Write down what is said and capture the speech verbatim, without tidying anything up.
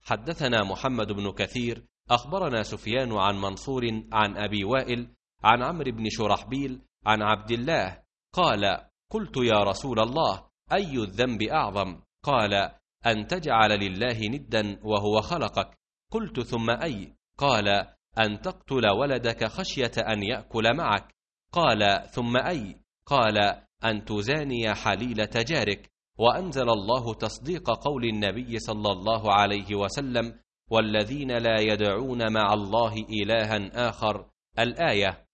حدثنا محمد بن كثير أخبرنا سفيان عن منصور عن أبي وائل عن عمرو بن شرحبيل عن عبد الله قال: قلت يا رسول الله أي الذنب أعظم؟ قال: أن تجعل لله ندا وهو خلقك. قلت: ثم أي؟ قال: أن تقتل ولدك خشية أن يأكل معك. قال: ثم أي؟ قال: أن تزاني حليلة جارك. وأنزل الله تصديق قول النبي صلى الله عليه وسلم: والذين لا يدعون مع الله إلها آخر، الآية.